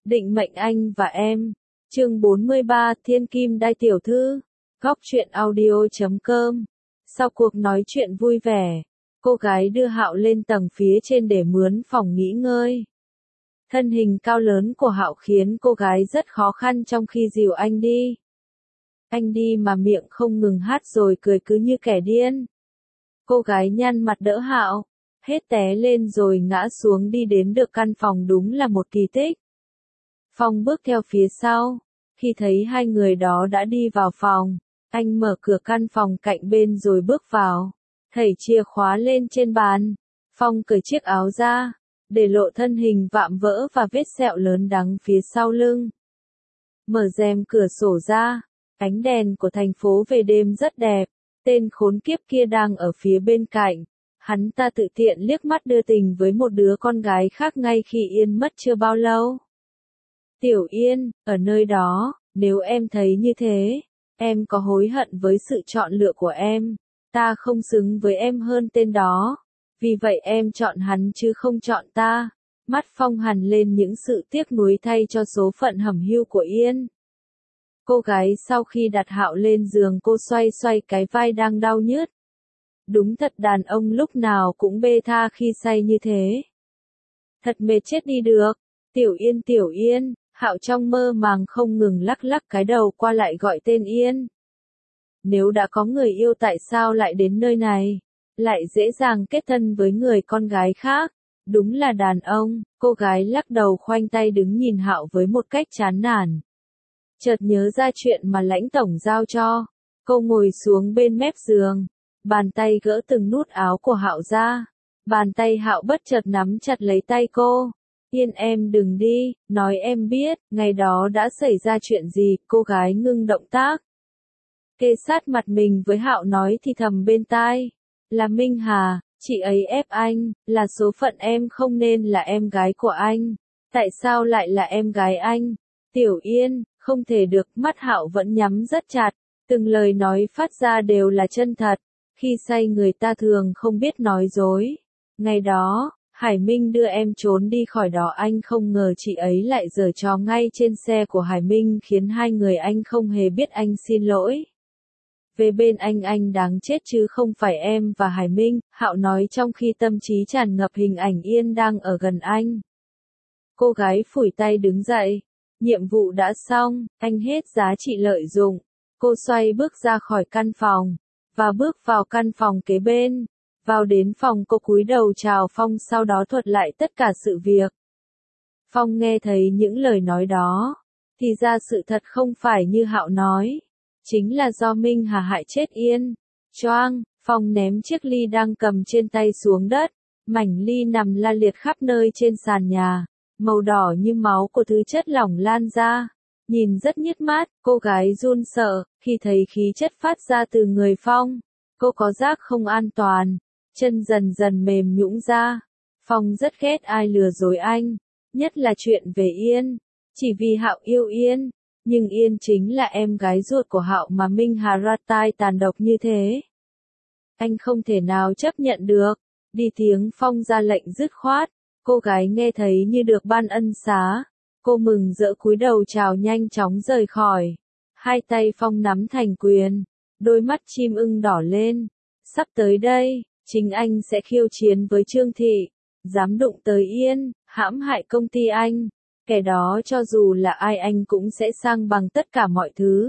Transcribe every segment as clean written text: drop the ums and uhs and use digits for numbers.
Định mệnh anh và em. Chương 43 Thiên Kim Đai Tiểu Thư. Góc truyện audio.com. Sau cuộc nói chuyện vui vẻ, cô gái đưa Hạo lên tầng phía trên để mướn phòng nghỉ ngơi. Thân hình cao lớn của Hạo khiến cô gái rất khó khăn trong khi dìu anh đi. Anh đi mà miệng không ngừng hát rồi cười cứ như kẻ điên. Cô gái nhăn mặt đỡ Hạo, hết té lên rồi ngã xuống đi đến được căn phòng đúng là một kỳ tích. Phong bước theo phía sau, khi thấy hai người đó đã đi vào phòng, anh mở cửa căn phòng cạnh bên rồi bước vào, thảy chìa khóa lên trên bàn. Phong cởi chiếc áo ra, để lộ thân hình vạm vỡ và vết sẹo lớn đắng phía sau lưng. Mở rèm cửa sổ ra, ánh đèn của thành phố về đêm rất đẹp, tên khốn kiếp kia đang ở phía bên cạnh. Hắn ta tự tiện liếc mắt đưa tình với một đứa con gái khác ngay khi Yên mất chưa bao lâu. Tiểu Yên, ở nơi đó, nếu em thấy như thế, em có hối hận với sự chọn lựa của em. Ta không xứng với em hơn tên đó. Vì vậy em chọn hắn chứ không chọn ta. Mắt Phong hằn lên những sự tiếc nuối thay cho số phận hẩm hiu của Yên. Cô gái sau khi đặt Hạo lên giường cô xoay xoay cái vai đang đau nhức. Đúng thật đàn ông lúc nào cũng bê tha khi say như thế. Thật mệt chết đi được. Tiểu Yên, Hạo trong mơ màng không ngừng lắc lắc cái đầu qua lại gọi tên Yên. Nếu đã có người yêu tại sao lại đến nơi này? Lại dễ dàng kết thân với người con gái khác. Đúng là đàn ông. Cô gái lắc đầu khoanh tay đứng nhìn Hạo với một cách chán nản. Chợt nhớ ra chuyện mà lãnh tổng giao cho. Cô ngồi xuống bên mép giường. Bàn tay gỡ từng nút áo của Hạo ra. Bàn tay Hạo bất chợt nắm chặt lấy tay cô. Yên em đừng đi, nói em biết, ngày đó đã xảy ra chuyện gì. Cô gái ngưng động tác. Kê sát mặt mình với Hạo nói thì thầm bên tai. Là Minh Hà, chị ấy ép anh, là số phận em không nên là em gái của anh. Tại sao lại là em gái anh? Tiểu Yên, không thể được. Mắt Hạo vẫn nhắm rất chặt, từng lời nói phát ra đều là chân thật. Khi say người ta thường không biết nói dối. Ngày đó, Hải Minh đưa em trốn đi khỏi đó, anh không ngờ chị ấy lại giở trò ngay trên xe của Hải Minh khiến hai người anh không hề biết anh xin lỗi. Về bên anh đáng chết chứ không phải em và Hải Minh, Hạo nói trong khi tâm trí tràn ngập hình ảnh Yên đang ở gần anh. Cô gái phủi tay đứng dậy. Nhiệm vụ đã xong, anh hết giá trị lợi dụng. Cô xoay bước ra khỏi căn phòng, và bước vào căn phòng kế bên. Vào đến phòng cô cúi đầu chào Phong sau đó thuật lại tất cả sự việc. Phong nghe thấy những lời nói đó. Thì ra sự thật không phải như Hạo nói. Chính là do Minh Hà hại chết Yên. Choang, Phong ném chiếc ly đang cầm trên tay xuống đất. Mảnh ly nằm la liệt khắp nơi trên sàn nhà. Màu đỏ như máu của thứ chất lỏng lan ra. Nhìn rất nhức mắt, cô gái run sợ, khi thấy khí chất phát ra từ người Phong. Cô có giác không an toàn. Chân dần dần mềm nhũn ra. Phong rất ghét ai lừa dối anh. Nhất là chuyện về Yên. Chỉ vì Hạo yêu Yên. Nhưng Yên chính là em gái ruột của Hạo mà Minh Hà ra tay tàn độc như thế. Anh không thể nào chấp nhận được. Đi tiếng Phong ra lệnh dứt khoát. Cô gái nghe thấy như được ban ân xá. Cô mừng rỡ cúi đầu chào nhanh chóng rời khỏi. Hai tay Phong nắm thành quyền. Đôi mắt chim ưng đỏ lên. Sắp tới đây, chính anh sẽ khiêu chiến với Trương Thị. Dám đụng tới Yên, hãm hại công ty anh. Kẻ đó cho dù là ai anh cũng sẽ sang bằng tất cả mọi thứ.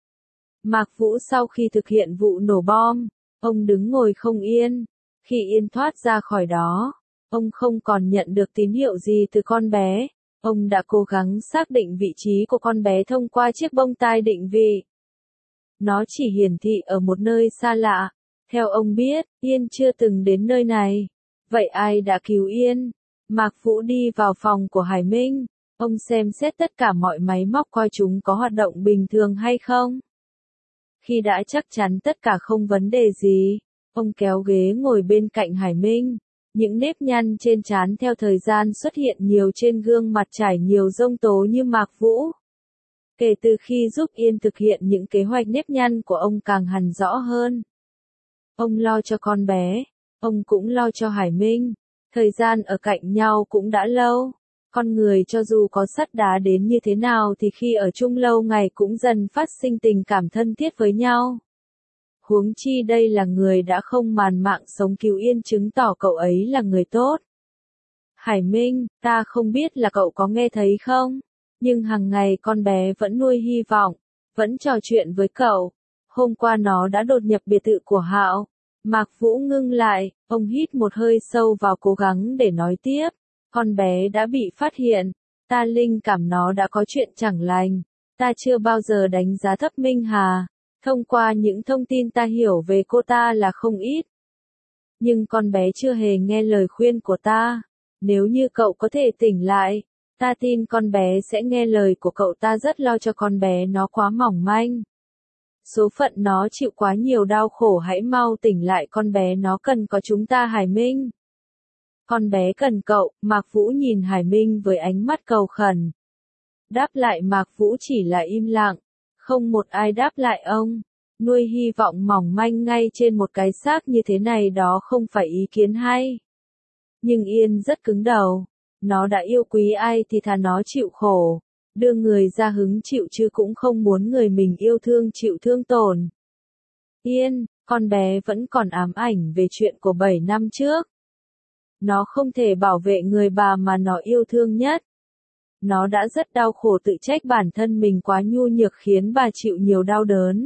Mạc Vũ sau khi thực hiện vụ nổ bom, ông đứng ngồi không yên. Khi Yên thoát ra khỏi đó, ông không còn nhận được tín hiệu gì từ con bé. Ông đã cố gắng xác định vị trí của con bé thông qua chiếc bông tai định vị. Nó chỉ hiển thị ở một nơi xa lạ. Theo ông biết, Yên chưa từng đến nơi này. Vậy ai đã cứu Yên? Mạc Vũ đi vào phòng của Hải Minh. Ông xem xét tất cả mọi máy móc coi chúng có hoạt động bình thường hay không. Khi đã chắc chắn tất cả không vấn đề gì, ông kéo ghế ngồi bên cạnh Hải Minh. Những nếp nhăn trên trán theo thời gian xuất hiện nhiều trên gương mặt trải nhiều giông tố như Mạc Vũ. Kể từ khi giúp Yên thực hiện những kế hoạch nếp nhăn của ông càng hằn rõ hơn. Ông lo cho con bé, ông cũng lo cho Hải Minh. Thời gian ở cạnh nhau cũng đã lâu. Con người cho dù có sắt đá đến như thế nào thì khi ở chung lâu ngày cũng dần phát sinh tình cảm thân thiết với nhau. Huống chi đây là người đã không màn mạng sống cứu Yên, chứng tỏ cậu ấy là người tốt. Hải Minh, ta không biết là cậu có nghe thấy không, nhưng hàng ngày con bé vẫn nuôi hy vọng, vẫn trò chuyện với cậu. Hôm qua nó đã đột nhập biệt thự của Hạo. Mạc Vũ ngưng lại, ông hít một hơi sâu vào cố gắng để nói tiếp. Con bé đã bị phát hiện, ta linh cảm nó đã có chuyện chẳng lành. Ta chưa bao giờ đánh giá thấp Minh Hà. Thông qua những thông tin ta hiểu về cô ta là không ít. Nhưng con bé chưa hề nghe lời khuyên của ta. Nếu như cậu có thể tỉnh lại, ta tin con bé sẽ nghe lời của cậu. Ta rất lo cho con bé, nó quá mỏng manh. Số phận nó chịu quá nhiều đau khổ, hãy mau tỉnh lại, con bé nó cần có chúng ta. Hải Minh. Con bé cần cậu. Mạc Vũ nhìn Hải Minh với ánh mắt cầu khẩn. Đáp lại Mạc Vũ chỉ là im lặng. Không một ai đáp lại ông. Nuôi hy vọng mỏng manh ngay trên một cái xác như thế này đó không phải ý kiến hay. Nhưng Yên rất cứng đầu. Nó đã yêu quý ai thì thà nó chịu khổ. Đưa người ra hứng chịu chứ cũng không muốn người mình yêu thương chịu thương tổn. Yên, con bé vẫn còn ám ảnh về chuyện của 7 năm trước. Nó không thể bảo vệ người bà mà nó yêu thương nhất. Nó đã rất đau khổ, tự trách bản thân mình quá nhu nhược khiến bà chịu nhiều đau đớn.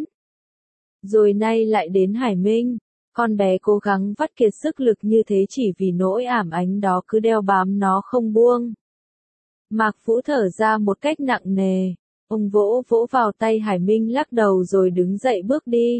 Rồi nay lại đến Hải Minh. Con bé cố gắng vắt kiệt sức lực như thế chỉ vì nỗi ảm ánh đó cứ đeo bám nó không buông. Mạc Vũ thở ra một cách nặng nề. Ông vỗ vỗ vào tay Hải Minh, lắc đầu rồi đứng dậy bước đi.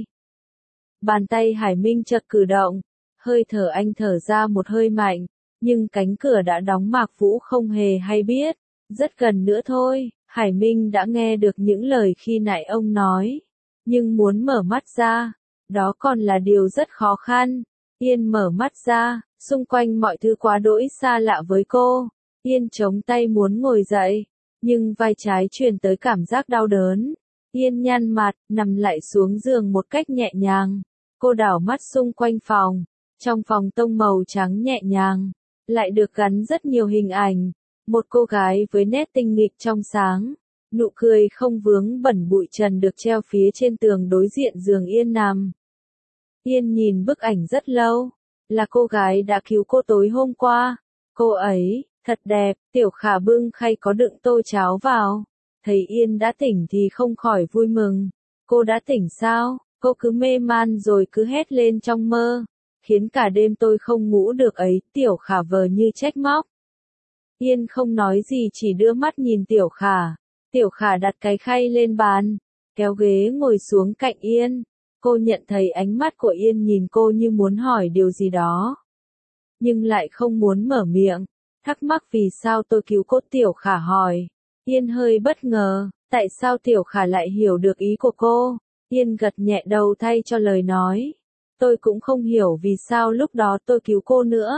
Bàn tay Hải Minh chợt cử động. Hơi thở anh thở ra một hơi mạnh. Nhưng cánh cửa đã đóng, Mạc Vũ không hề hay biết. Rất gần nữa thôi, Hải Minh đã nghe được những lời khi nãy ông nói. Nhưng muốn mở mắt ra, đó còn là điều rất khó khăn. Yên mở mắt ra, xung quanh mọi thứ quá đỗi xa lạ với cô. Yên chống tay muốn ngồi dậy, nhưng vai trái truyền tới cảm giác đau đớn. Yên nhăn mặt, nằm lại xuống giường một cách nhẹ nhàng. Cô đảo mắt xung quanh phòng. Trong phòng tông màu trắng nhẹ nhàng, lại được gắn rất nhiều hình ảnh. Một cô gái với nét tinh nghịch trong sáng. Nụ cười không vướng bẩn bụi trần được treo phía trên tường đối diện giường Yên nằm. Yên nhìn bức ảnh rất lâu. Là cô gái đã cứu cô tối hôm qua. Cô ấy, thật đẹp. Tiểu Khả bưng khay có đựng tô cháo vào. Thấy Yên đã tỉnh thì không khỏi vui mừng. Cô đã tỉnh sao? Cô cứ mê man rồi cứ hét lên trong mơ. Khiến cả đêm tôi không ngủ được ấy. Tiểu Khả vờ như trách móc. Yên không nói gì, chỉ đưa mắt nhìn Tiểu Khả. Tiểu Khả đặt cái khay lên bàn, kéo ghế ngồi xuống cạnh Yên. Cô nhận thấy ánh mắt của Yên nhìn cô như muốn hỏi điều gì đó. Nhưng lại không muốn mở miệng. Thắc mắc vì sao tôi cứu cô, Tiểu Khả hỏi. Yên hơi bất ngờ, tại sao Tiểu Khả lại hiểu được ý của cô. Yên gật nhẹ đầu thay cho lời nói. Tôi cũng không hiểu vì sao lúc đó tôi cứu cô nữa.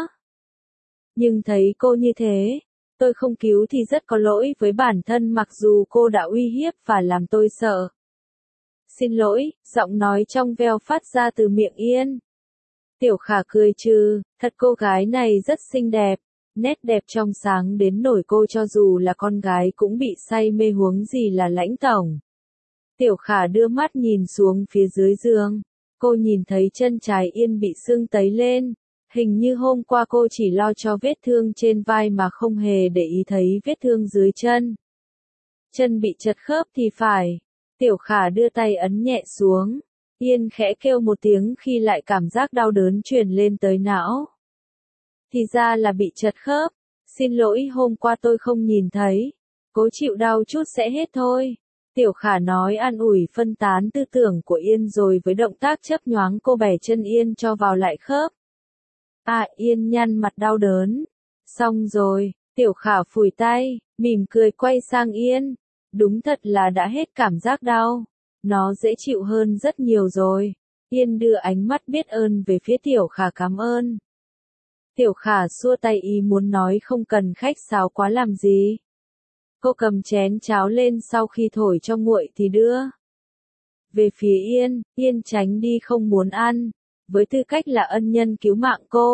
Nhưng thấy cô như thế, tôi không cứu thì rất có lỗi với bản thân, mặc dù cô đã uy hiếp và làm tôi sợ. Xin lỗi, giọng nói trong veo phát ra từ miệng Yên. Tiểu Khả cười trừ, thật cô gái này rất xinh đẹp, nét đẹp trong sáng đến nổi cô cho dù là con gái cũng bị say mê, huống gì là Lãnh tổng. Tiểu Khả đưa mắt nhìn xuống phía dưới giường, cô nhìn thấy chân trái Yên bị sưng tấy lên. Hình như hôm qua cô chỉ lo cho vết thương trên vai mà không hề để ý thấy vết thương dưới chân. Chân bị chật khớp thì phải. Tiểu Khả đưa tay ấn nhẹ xuống. Yên khẽ kêu một tiếng khi lại cảm giác đau đớn truyền lên tới não. Thì ra là bị chật khớp. Xin lỗi, hôm qua tôi không nhìn thấy. Cố chịu đau chút sẽ hết thôi. Tiểu Khả nói an ủi, phân tán tư tưởng của Yên, rồi với động tác chớp nhoáng cô bẻ chân Yên cho vào lại khớp. Yên nhăn mặt đau đớn. Xong rồi, Tiểu Khả phủi tay, mỉm cười quay sang Yên. Đúng thật là đã hết cảm giác đau. Nó dễ chịu hơn rất nhiều rồi. Yên đưa ánh mắt biết ơn về phía Tiểu Khả, cảm ơn. Tiểu Khả xua tay ý muốn nói không cần khách sáo quá làm gì. Cô cầm chén cháo lên, sau khi thổi cho nguội thì đưa về phía Yên. Yên tránh đi không muốn ăn. Với tư cách là ân nhân cứu mạng cô,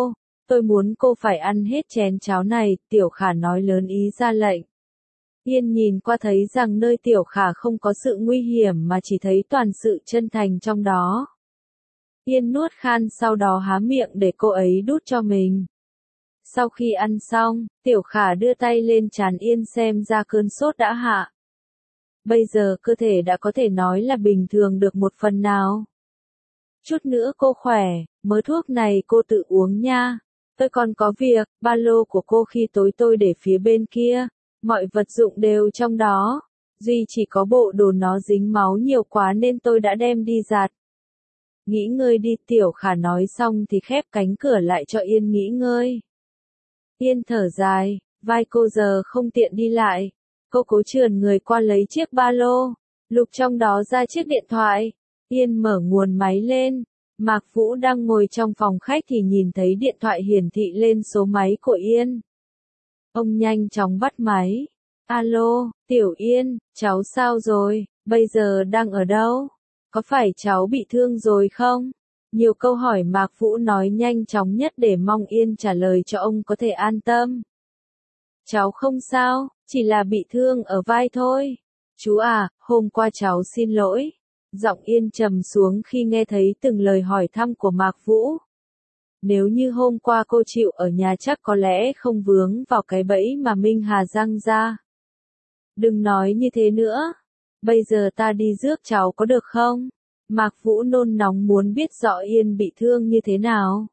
Tôi muốn cô phải ăn hết chén cháo này, Tiểu Khả nói lớn ý ra lệnh. Yên nhìn qua thấy rằng nơi Tiểu Khả không có sự nguy hiểm mà chỉ thấy toàn sự chân thành trong đó. Yên nuốt khan sau đó há miệng để cô ấy đút cho mình. Sau khi ăn xong, Tiểu Khả đưa tay lên trán Yên xem ra cơn sốt đã hạ. Bây giờ cơ thể đã có thể nói là bình thường được một phần nào. Chút nữa cô khỏe, mớ thuốc này cô tự uống nha. Tôi còn có việc, ba lô của cô khi tối tôi để phía bên kia, mọi vật dụng đều trong đó. Duy chỉ có bộ đồ nó dính máu nhiều quá nên tôi đã đem đi giặt. Nghỉ ngơi đi, Tiểu Khả nói xong thì khép cánh cửa lại cho Yên nghỉ ngơi. Yên thở dài, vai cô giờ không tiện đi lại. Cô cố trườn người qua lấy chiếc ba lô, lục trong đó ra chiếc điện thoại. Yên mở nguồn máy lên. Mạc Vũ đang ngồi trong phòng khách thì nhìn thấy điện thoại hiển thị lên số máy của Yên. Ông nhanh chóng bắt máy. Alo, Tiểu Yên, cháu sao rồi, bây giờ đang ở đâu? Có phải cháu bị thương rồi không? Nhiều câu hỏi Mạc Vũ nói nhanh chóng nhất để mong Yên trả lời cho ông có thể an tâm. Cháu không sao, chỉ là bị thương ở vai thôi. Chú à, hôm qua cháu xin lỗi. Giọng Yên trầm xuống khi nghe thấy từng lời hỏi thăm của Mạc Vũ. Nếu như hôm qua cô chịu ở nhà chắc có lẽ không vướng vào cái bẫy mà Minh Hà giăng ra. Đừng nói như thế nữa. Bây giờ ta đi rước cháu có được không? Mạc Vũ nôn nóng muốn biết rõ Yên bị thương như thế nào.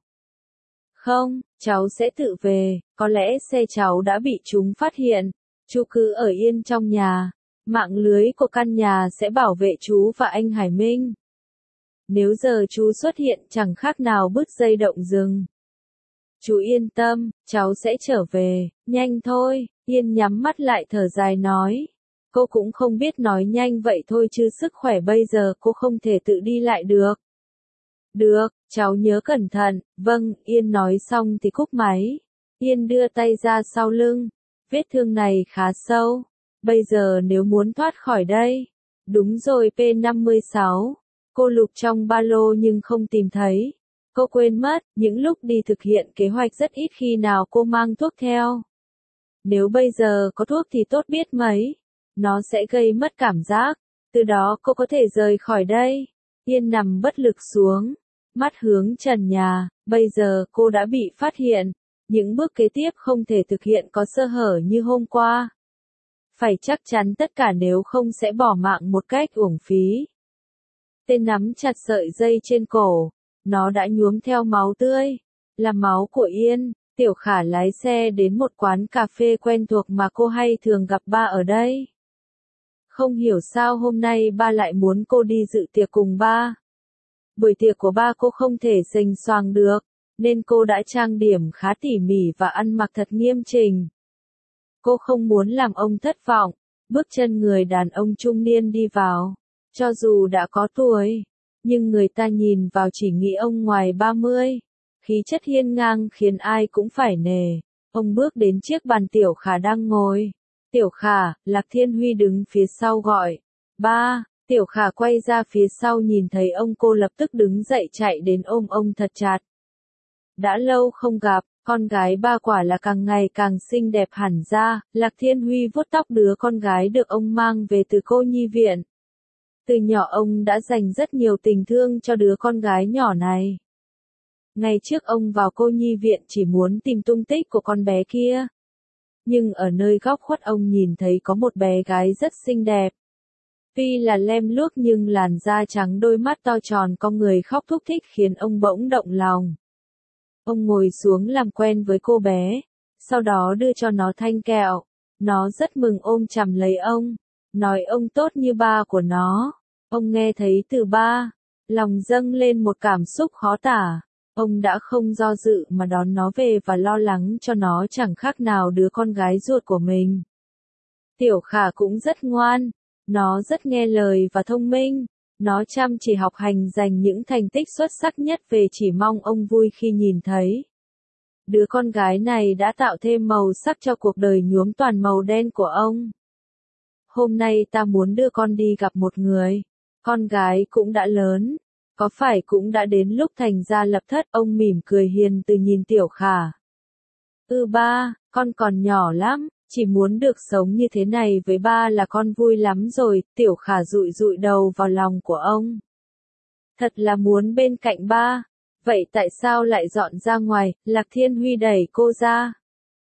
Không, cháu sẽ tự về, có lẽ xe cháu đã bị chúng phát hiện. Chú cứ ở yên trong nhà. Mạng lưới của căn nhà sẽ bảo vệ chú và anh Hải Minh. Nếu giờ chú xuất hiện chẳng khác nào bứt dây động rừng. Chú yên tâm, cháu sẽ trở về, nhanh thôi. Yên nhắm mắt lại thở dài nói. Cô cũng không biết nói nhanh vậy thôi chứ sức khỏe bây giờ cô không thể tự đi lại được. Được, cháu nhớ cẩn thận, vâng, Yên nói xong thì cúp máy. Yên đưa tay ra sau lưng. Vết thương này khá sâu. Bây giờ nếu muốn thoát khỏi đây. Đúng rồi P56. Cô lục trong ba lô nhưng không tìm thấy. Cô quên mất, những lúc đi thực hiện kế hoạch rất ít khi nào cô mang thuốc theo. Nếu bây giờ có thuốc thì tốt biết mấy. Nó sẽ gây mất cảm giác. Từ đó cô có thể rời khỏi đây. Yên nằm bất lực xuống. Mắt hướng trần nhà. Bây giờ cô đã bị phát hiện. Những bước kế tiếp không thể thực hiện có sơ hở như hôm qua. Phải chắc chắn tất cả nếu không sẽ bỏ mạng một cách uổng phí. Tên nắm chặt sợi dây trên cổ. Nó đã nhuốm theo máu tươi. Là máu của Yên. Tiểu Khả lái xe đến một quán cà phê quen thuộc mà cô hay thường gặp ba ở đây. Không hiểu sao hôm nay ba lại muốn cô đi dự tiệc cùng ba. Buổi tiệc của ba cô không thể sành soàng được, nên cô đã trang điểm khá tỉ mỉ và ăn mặc thật nghiêm chỉnh. Cô không muốn làm ông thất vọng. Bước chân người đàn ông trung niên đi vào. Cho dù đã có tuổi, nhưng người ta nhìn vào chỉ nghĩ ông ngoài 30. Khí chất hiên ngang khiến ai cũng phải nể. Ông bước đến chiếc bàn Tiểu Khả đang ngồi. Tiểu Khả, Lạc Thiên Huy đứng phía sau gọi. Ba, Tiểu Khả quay ra phía sau nhìn thấy ông cô lập tức đứng dậy chạy đến ôm ông thật chặt. Đã lâu không gặp, con gái ba quả là càng ngày càng xinh đẹp hẳn ra. Lạc Thiên Huy vuốt tóc đứa con gái được ông mang về từ cô nhi viện. Từ nhỏ ông đã dành rất nhiều tình thương cho đứa con gái nhỏ này. Ngày trước ông vào cô nhi viện chỉ muốn tìm tung tích của con bé kia. Nhưng ở nơi góc khuất ông nhìn thấy có một bé gái rất xinh đẹp. Tuy là lem luốc nhưng làn da trắng đôi mắt to tròn con người khóc thúc thích khiến ông bỗng động lòng. Ông ngồi xuống làm quen với cô bé, sau đó đưa cho nó thanh kẹo. Nó rất mừng ôm chầm lấy ông, nói ông tốt như ba của nó. Ông nghe thấy từ ba, lòng dâng lên một cảm xúc khó tả. Ông đã không do dự mà đón nó về và lo lắng cho nó chẳng khác nào đứa con gái ruột của mình. Tiểu Khả cũng rất ngoan, nó rất nghe lời và thông minh. Nó chăm chỉ học hành giành những thành tích xuất sắc nhất về chỉ mong ông vui khi nhìn thấy. Đứa con gái này đã tạo thêm màu sắc cho cuộc đời nhuốm toàn màu đen của ông. Hôm nay ta muốn đưa con đi gặp một người. Con gái cũng đã lớn. Có phải cũng đã đến lúc thành gia lập thất, ông mỉm cười hiền từ nhìn Tiểu Khả. Ba, con còn nhỏ lắm, chỉ muốn được sống như thế này với ba là con vui lắm rồi, Tiểu Khả dụi dụi đầu vào lòng của ông. Thật là muốn bên cạnh ba, vậy tại sao lại dọn ra ngoài, Lạc Thiên Huy đẩy cô ra.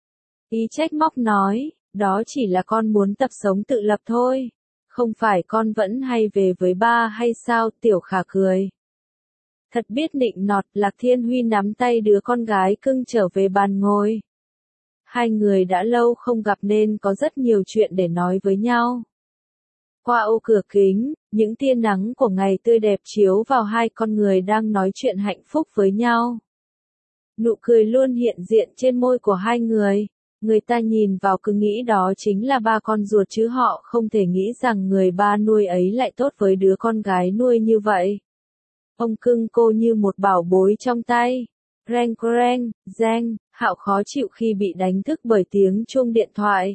Ý trách móc nói, đó chỉ là con muốn tập sống tự lập thôi, không phải con vẫn hay về với ba hay sao, Tiểu Khả cười. Thật biết nịnh nọt, Lạc Thiên Huy nắm tay đứa con gái cưng trở về bàn ngồi. Hai người đã lâu không gặp nên có rất nhiều chuyện để nói với nhau. Qua ô cửa kính, những tia nắng của ngày tươi đẹp chiếu vào hai con người đang nói chuyện hạnh phúc với nhau. Nụ cười luôn hiện diện trên môi của hai người. Người ta nhìn vào cứ nghĩ đó chính là ba con ruột chứ họ không thể nghĩ rằng người ba nuôi ấy lại tốt với đứa con gái nuôi như vậy. Ông cưng cô như một bảo bối trong tay. Reng reng, reng, Hạo khó chịu khi bị đánh thức bởi tiếng chuông điện thoại.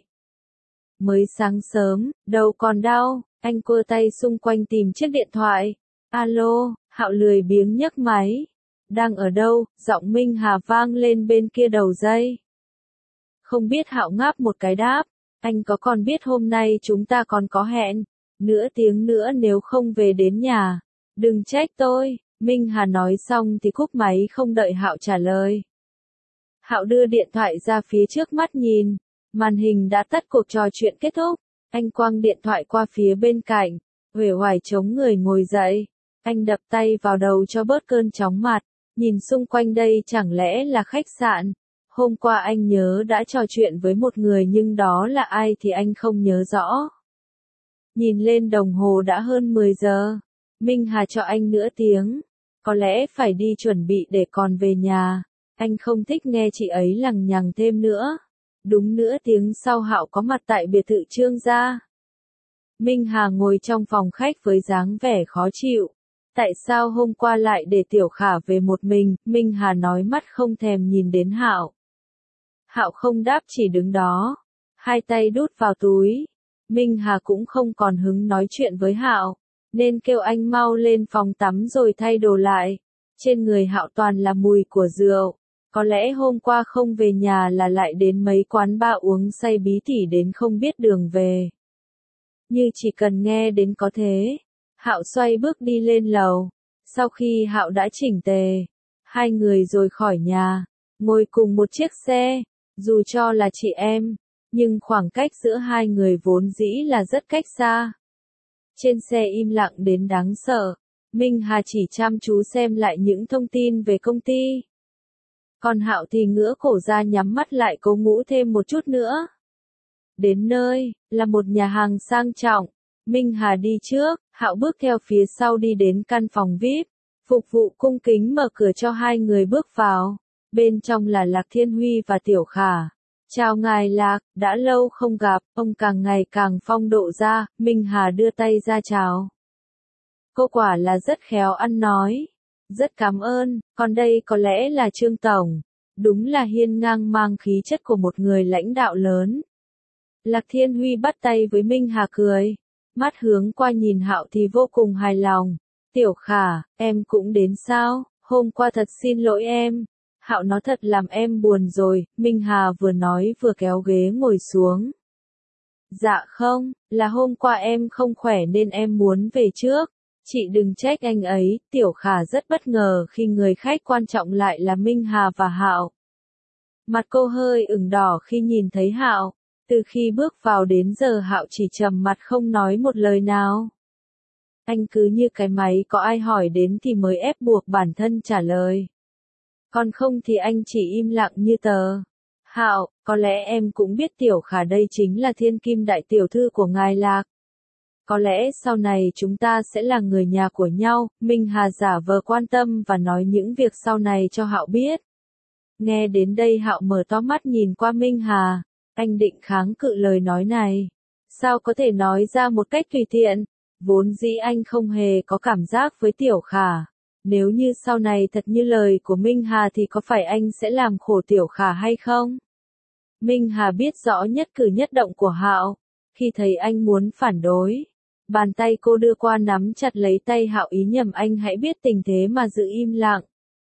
Mới sáng sớm, đầu còn đau, anh quơ tay xung quanh tìm chiếc điện thoại. Alo, Hạo lười biếng nhấc máy. Đang ở đâu? Giọng Minh Hà vang lên bên kia đầu dây. Không biết, Hạo ngáp một cái đáp. Anh có còn biết hôm nay chúng ta còn có hẹn? Nửa tiếng nữa nếu không về đến nhà. Đừng trách tôi. Minh Hà nói xong thì cúp máy không đợi Hạo trả lời. Hạo đưa điện thoại ra phía trước mắt nhìn. Màn hình đã tắt, cuộc trò chuyện kết thúc. Anh quăng điện thoại qua phía bên cạnh. Uể oải chống người ngồi dậy. Anh đập tay vào đầu cho bớt cơn chóng mặt. Nhìn xung quanh đây chẳng lẽ là khách sạn. Hôm qua anh nhớ đã trò chuyện với một người nhưng đó là ai thì anh không nhớ rõ. Nhìn lên đồng hồ đã hơn 10 giờ. Minh Hà cho anh nửa tiếng. Có lẽ phải đi chuẩn bị để còn về nhà. Anh không thích nghe chị ấy lằng nhằng thêm nữa. Đúng nửa tiếng sau Hạo có mặt tại biệt thự Trương gia. Minh Hà ngồi trong phòng khách với dáng vẻ khó chịu. Tại sao hôm qua lại để Tiểu Khả về một mình? Minh Hà nói mắt không thèm nhìn đến Hạo. Hạo không đáp, chỉ đứng đó. Hai tay đút vào túi. Minh Hà cũng không còn hứng nói chuyện với Hạo. Nên kêu anh mau lên phòng tắm rồi thay đồ lại. Trên người Hạo toàn là mùi của rượu. Có lẽ hôm qua không về nhà là lại đến mấy quán bar uống say bí tỉ đến không biết đường về. Như chỉ cần nghe đến có thế. Hạo xoay bước đi lên lầu. Sau khi Hạo đã chỉnh tề, hai người rồi khỏi nhà, ngồi cùng một chiếc xe. Dù cho là chị em, nhưng khoảng cách giữa hai người vốn dĩ là rất cách xa. Trên xe im lặng đến đáng sợ. Minh Hà chỉ chăm chú xem lại những thông tin về công ty. Còn Hạo thì ngửa cổ ra nhắm mắt lại cố ngủ thêm một chút nữa. Đến nơi, là một nhà hàng sang trọng. Minh Hà đi trước, Hạo bước theo phía sau đi đến căn phòng VIP. Phục vụ cung kính mở cửa cho hai người bước vào. Bên trong là Lạc Thiên Huy và Tiểu Khả. Chào ngài Lạc, đã lâu không gặp, ông càng ngày càng phong độ ra. Minh Hà đưa tay ra chào. Cô quả là rất khéo ăn nói. Rất cảm ơn, còn đây có lẽ là Trương Tổng. Đúng là hiên ngang mang khí chất của một người lãnh đạo lớn. Lạc Thiên Huy bắt tay với Minh Hà cười. Mắt hướng qua nhìn Hạo thì vô cùng hài lòng. Tiểu Khả, em cũng đến sao? Hôm qua thật xin lỗi em. Hạo nói thật làm em buồn rồi. Minh Hà vừa nói vừa kéo ghế ngồi xuống. Dạ không, là hôm qua em không khỏe nên em muốn về trước. Chị đừng trách anh ấy. Tiểu Khả rất bất ngờ khi người khách quan trọng lại là Minh Hà và Hạo. Mặt cô hơi ửng đỏ khi nhìn thấy Hạo. Từ khi bước vào đến giờ Hạo chỉ trầm mặt không nói một lời nào. Anh cứ như cái máy có ai hỏi đến thì mới ép buộc bản thân trả lời. Còn không thì anh chỉ im lặng như tờ. Hạo, có lẽ em cũng biết Tiểu Khả đây chính là thiên kim đại tiểu thư của ngài Lạc. Có lẽ sau này chúng ta sẽ là người nhà của nhau. Minh Hà giả vờ quan tâm và nói những việc sau này cho Hạo biết. Nghe đến đây Hạo mở to mắt nhìn qua Minh Hà. Anh định kháng cự lời nói này. Sao có thể nói ra một cách tùy tiện? Vốn dĩ anh không hề có cảm giác với Tiểu Khả. Nếu như sau này thật như lời của Minh Hà thì có phải anh sẽ làm khổ Tiểu Khả hay không? Minh Hà biết rõ nhất cử nhất động của Hạo. Khi thấy anh muốn phản đối, Bàn tay cô đưa qua nắm chặt lấy tay Hạo, ý nhầm anh hãy biết tình thế mà giữ im lặng.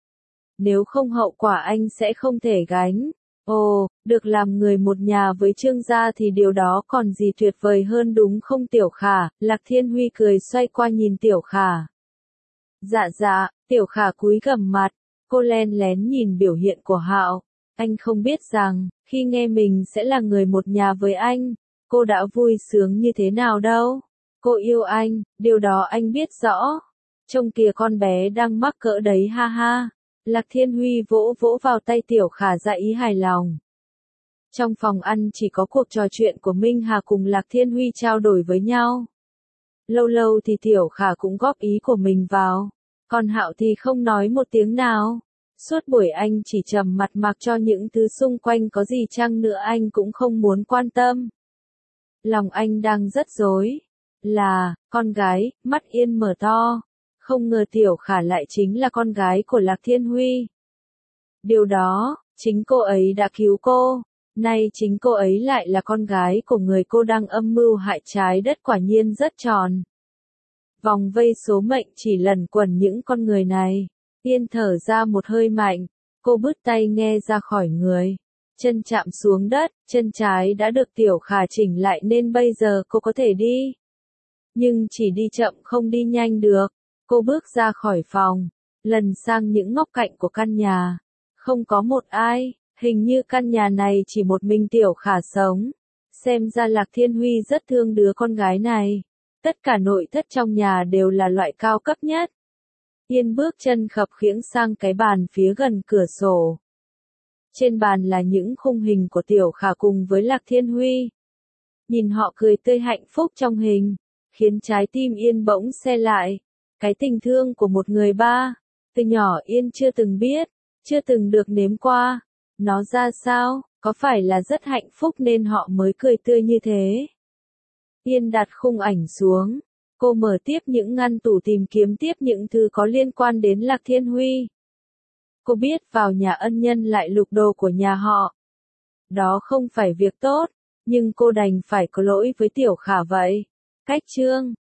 Nếu không hậu quả anh sẽ không thể gánh. Ồ, được làm người một nhà với Trương gia thì điều đó còn gì tuyệt vời hơn đúng không Tiểu Khả? Lạc Thiên Huy cười xoay qua nhìn Tiểu Khả. Dạ dạ, Tiểu Khả cúi gằm mặt, cô len lén nhìn biểu hiện của Hạo. Anh không biết rằng, khi nghe mình sẽ là người một nhà với anh, cô đã vui sướng như thế nào đâu. Cô yêu anh, điều đó anh biết rõ. Trông kìa con bé đang mắc cỡ đấy ha ha. Lạc Thiên Huy vỗ vỗ vào tay Tiểu Khả ra ý hài lòng. Trong phòng ăn chỉ có cuộc trò chuyện của Minh Hà cùng Lạc Thiên Huy trao đổi với nhau. Lâu lâu thì Tiểu Khả cũng góp ý của mình vào. Còn Hạo thì không nói một tiếng nào. Suốt buổi anh chỉ trầm mặt mặc cho những thứ xung quanh có gì chăng nữa anh cũng không muốn quan tâm. Lòng anh đang rất rối. Là, con gái, mắt Yên mở to. Không ngờ Tiểu Khả lại chính là con gái của Lạc Thiên Huy. Điều đó, chính cô ấy đã cứu cô. Nay chính cô ấy lại là con gái của người cô đang âm mưu hại, trái đất quả nhiên rất tròn. Vòng vây số mệnh chỉ lẩn quẩn những con người này. Yên thở ra một hơi mạnh, cô bứt tay nghe ra khỏi người. Chân chạm xuống đất, chân trái đã được Tiểu Khả chỉnh lại nên bây giờ cô có thể đi. Nhưng chỉ đi chậm không đi nhanh được. Cô bước ra khỏi phòng, lần sang những ngóc cạnh của căn nhà. Không có một ai, hình như căn nhà này chỉ một mình Tiểu Khả sống. Xem ra Lạc Thiên Huy rất thương đứa con gái này. Tất cả nội thất trong nhà đều là loại cao cấp nhất. Yên bước chân khập khiễng sang cái bàn phía gần cửa sổ. Trên bàn là những khung hình của Tiểu Khả cùng với Lạc Thiên Huy. Nhìn họ cười tươi hạnh phúc trong hình, khiến trái tim Yên bỗng se lại. Cái tình thương của một người ba, từ nhỏ Yên chưa từng biết, chưa từng được nếm qua. Nó ra sao, có phải là rất hạnh phúc nên họ mới cười tươi như thế? Yên đặt khung ảnh xuống. Cô mở tiếp những ngăn tủ tìm kiếm tiếp những thứ có liên quan đến Lạc Thiên Huy. Cô biết vào nhà ân nhân lại lục đồ của nhà họ. Đó không phải việc tốt, nhưng cô đành phải có lỗi với Tiểu Khả vậy. Cách chương